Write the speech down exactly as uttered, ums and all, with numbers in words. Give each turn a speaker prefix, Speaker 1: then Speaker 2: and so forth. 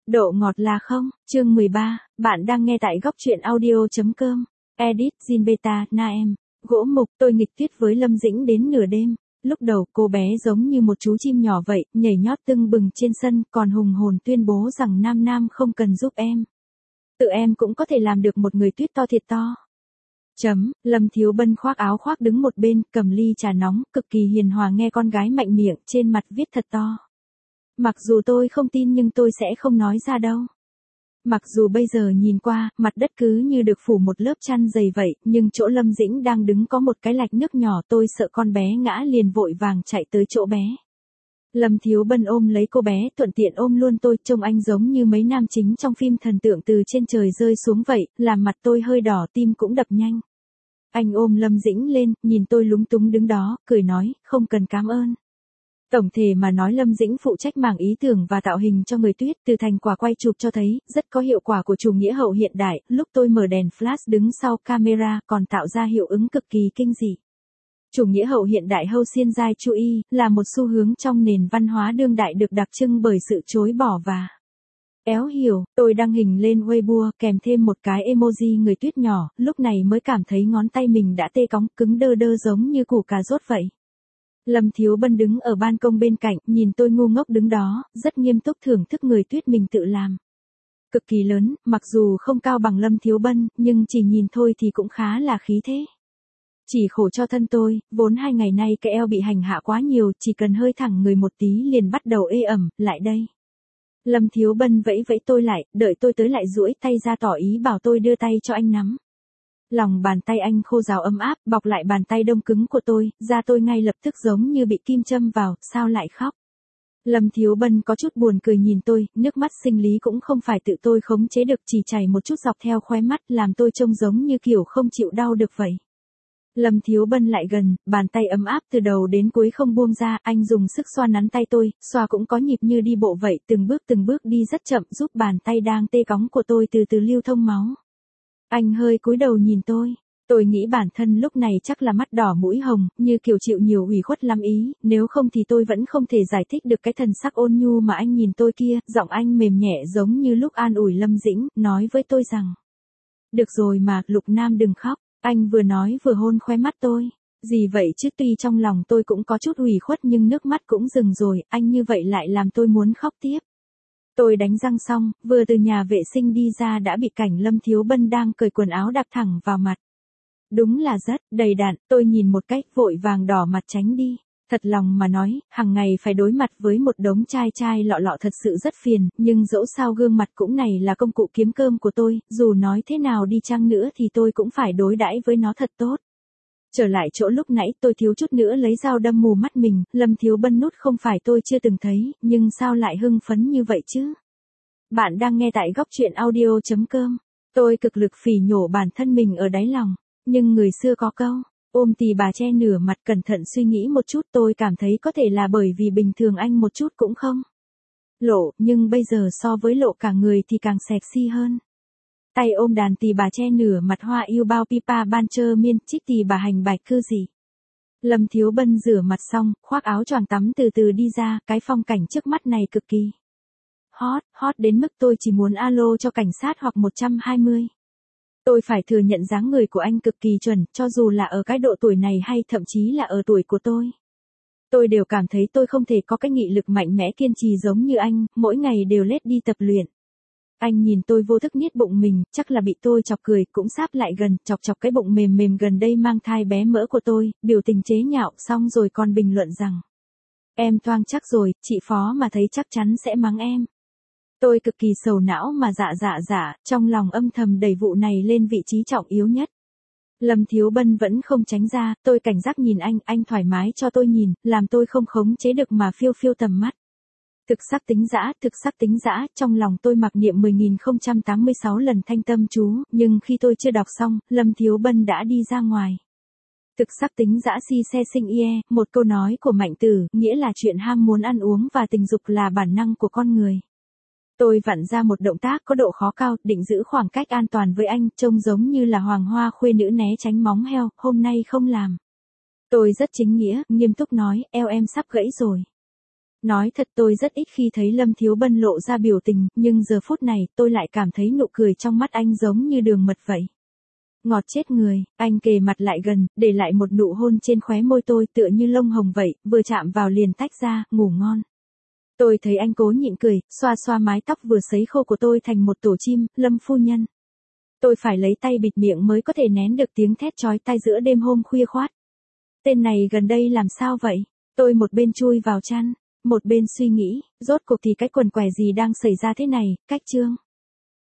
Speaker 1: Độ ngọt là không, chương mười ba, bạn đang nghe tại góc truyện audio.com, edit, Jin Beta, Naem, gỗ mục, tôi nghịch tuyết với Lâm Dĩnh đến nửa đêm. Lúc đầu cô bé giống như một chú chim nhỏ vậy, nhảy nhót tưng bừng trên sân, còn hùng hồn tuyên bố rằng Nam Nam không cần giúp em. Tự em cũng có thể làm được một người tuyết to thiệt to. Chấm, Lâm Thiếu Bân khoác áo khoác đứng một bên, cầm ly trà nóng, cực kỳ hiền hòa nghe con gái mạnh miệng, trên mặt viết thật to. Mặc dù tôi không tin nhưng tôi sẽ không nói ra đâu. Mặc dù bây giờ nhìn qua, mặt đất cứ như được phủ một lớp chăn dày vậy, nhưng chỗ Lâm Dĩnh đang đứng có một cái lạch nước nhỏ, tôi sợ con bé ngã liền vội vàng chạy tới chỗ bé. Lâm Thiếu Bân ôm lấy cô bé, thuận tiện ôm luôn tôi, trông anh giống như mấy nam chính trong phim thần tượng từ trên trời rơi xuống vậy, làm mặt tôi hơi đỏ, tim cũng đập nhanh. Anh ôm Lâm Dĩnh lên, nhìn tôi lúng túng đứng đó, cười nói, không cần cảm ơn. Tổng thể mà nói Lâm Dĩnh phụ trách mảng ý tưởng và tạo hình cho người tuyết, từ thành quả quay chụp cho thấy, rất có hiệu quả của chủ nghĩa hậu hiện đại, lúc tôi mở đèn flash đứng sau camera còn tạo ra hiệu ứng cực kỳ kinh dị. Chủ nghĩa hậu hiện đại Hậu Xiên Giai Chu Y, là một xu hướng trong nền văn hóa đương đại được đặc trưng bởi sự chối bỏ và éo hiểu. Tôi đăng hình lên Weibo kèm thêm một cái emoji người tuyết nhỏ, lúc này mới cảm thấy ngón tay mình đã tê cóng, cứng đơ đơ giống như củ cà rốt vậy. Lâm Thiếu Bân đứng ở ban công bên cạnh, nhìn tôi ngu ngốc đứng đó, rất nghiêm túc thưởng thức người tuyết mình tự làm. Cực kỳ lớn, mặc dù không cao bằng Lâm Thiếu Bân, nhưng chỉ nhìn thôi thì cũng khá là khí thế. Chỉ khổ cho thân tôi, vốn hai ngày nay cái eo bị hành hạ quá nhiều, chỉ cần hơi thẳng người một tí liền bắt đầu ê ẩm, lại đây. Lâm Thiếu Bân vẫy vẫy tôi lại, đợi tôi tới lại duỗi tay ra tỏ ý bảo tôi đưa tay cho anh nắm. Lòng bàn tay anh khô ráo ấm áp, bọc lại bàn tay đông cứng của tôi, da tôi ngay lập tức giống như bị kim châm vào, sao lại khóc. Lâm Thiếu Bân có chút buồn cười nhìn tôi, nước mắt sinh lý cũng không phải tự tôi khống chế được, chỉ chảy một chút dọc theo khóe mắt, làm tôi trông giống như kiểu không chịu đau được vậy. Lâm Thiếu Bân lại gần, bàn tay ấm áp từ đầu đến cuối không buông ra, anh dùng sức xoa nắn tay tôi, xoa cũng có nhịp như đi bộ vậy, từng bước từng bước đi rất chậm, giúp bàn tay đang tê cóng của tôi từ từ lưu thông máu. Anh hơi cúi đầu nhìn tôi, tôi nghĩ bản thân lúc này chắc là mắt đỏ mũi hồng, như kiểu chịu nhiều ủy khuất lắm ý, nếu không thì tôi vẫn không thể giải thích được cái thần sắc ôn nhu mà anh nhìn tôi kia, giọng anh mềm nhẹ giống như lúc an ủi Lâm Dĩnh, nói với tôi rằng: được rồi mà, Lục Nam đừng khóc, anh vừa nói vừa hôn khóe mắt tôi. Gì vậy chứ, tuy trong lòng tôi cũng có chút ủy khuất nhưng nước mắt cũng dừng rồi, anh như vậy lại làm tôi muốn khóc tiếp. Tôi đánh răng xong, vừa từ nhà vệ sinh đi ra đã bị cảnh Lâm Thiếu Bân đang cởi quần áo đạp thẳng vào mặt. Đúng là rất đầy đặn, tôi nhìn một cách vội vàng đỏ mặt tránh đi. Thật lòng mà nói, hàng ngày phải đối mặt với một đống chai chai lọ lọ thật sự rất phiền, nhưng dẫu sao gương mặt cũng này là công cụ kiếm cơm của tôi, dù nói thế nào đi chăng nữa thì tôi cũng phải đối đãi với nó thật tốt. Trở lại chỗ lúc nãy tôi thiếu chút nữa lấy dao đâm mù mắt mình, Lâm Thiếu Bân nút không phải tôi chưa từng thấy, nhưng sao lại hưng phấn như vậy chứ? Bạn đang nghe tại góc truyện audio.com. Tôi cực lực phỉ nhổ bản thân mình ở đáy lòng, nhưng người xưa có câu, ôm tì bà che nửa mặt, cẩn thận suy nghĩ một chút, tôi cảm thấy có thể là bởi vì bình thường anh một chút cũng không lộ, nhưng bây giờ so với lộ cả người thì càng sexy hơn. Tay ôm đàn tỳ bà che nửa mặt, hoa yêu bao pipa ban chơ miên, chích tỳ bà hành bạch cư gì. Lâm Thiếu Bân rửa mặt xong, khoác áo choàng tắm từ từ đi ra, cái phong cảnh trước mắt này cực kỳ hot, hot đến mức tôi chỉ muốn alo cho cảnh sát hoặc một trăm hai mươi. Tôi phải thừa nhận dáng người của anh cực kỳ chuẩn, cho dù là ở cái độ tuổi này hay thậm chí là ở tuổi của tôi. Tôi đều cảm thấy tôi không thể có cái nghị lực mạnh mẽ kiên trì giống như anh, mỗi ngày đều lết đi tập luyện. Anh nhìn tôi vô thức niết bụng mình, chắc là bị tôi chọc cười, cũng sáp lại gần, chọc chọc cái bụng mềm mềm gần đây mang thai bé mỡ của tôi, biểu tình chế nhạo, xong rồi còn bình luận rằng: em toang chắc rồi, chị Phó mà thấy chắc chắn sẽ mắng em. Tôi cực kỳ sầu não mà dạ dạ dạ, trong lòng âm thầm đẩy vụ này lên vị trí trọng yếu nhất. Lâm Thiếu Bân vẫn không tránh ra, tôi cảnh giác nhìn anh, anh thoải mái cho tôi nhìn, làm tôi không khống chế được mà phiêu phiêu tầm mắt. Thực sắc tính dã, thực sắc tính dã, trong lòng tôi mặc niệm mười nghìn không trăm tám mươi sáu lần thanh tâm chú, nhưng khi tôi chưa đọc xong, Lâm Thiếu Bân đã đi ra ngoài. Thực sắc tính dã si xe sinh ie, một câu nói của Mạnh Tử, nghĩa là chuyện ham muốn ăn uống và tình dục là bản năng của con người. Tôi vặn ra một động tác có độ khó cao, định giữ khoảng cách an toàn với anh, trông giống như là hoàng hoa khuê nữ né tránh móng heo, hôm nay không làm. Tôi rất chính nghĩa, nghiêm túc nói, eo em sắp gãy rồi. Nói thật tôi rất ít khi thấy Lâm Thiếu Bân lộ ra biểu tình, nhưng giờ phút này tôi lại cảm thấy nụ cười trong mắt anh giống như đường mật vậy. Ngọt chết người, anh kề mặt lại gần, để lại một nụ hôn trên khóe môi tôi tựa như lông hồng vậy, vừa chạm vào liền tách ra, ngủ ngon. Tôi thấy anh cố nhịn cười, xoa xoa mái tóc vừa sấy khô của tôi thành một tổ chim, Lâm phu nhân. Tôi phải lấy tay bịt miệng mới có thể nén được tiếng thét chói tai giữa đêm hôm khuya khoát. Tên này gần đây làm sao vậy? Tôi một bên chui vào chăn, một bên suy nghĩ, rốt cuộc thì cái quần què gì đang xảy ra thế này, cách chương.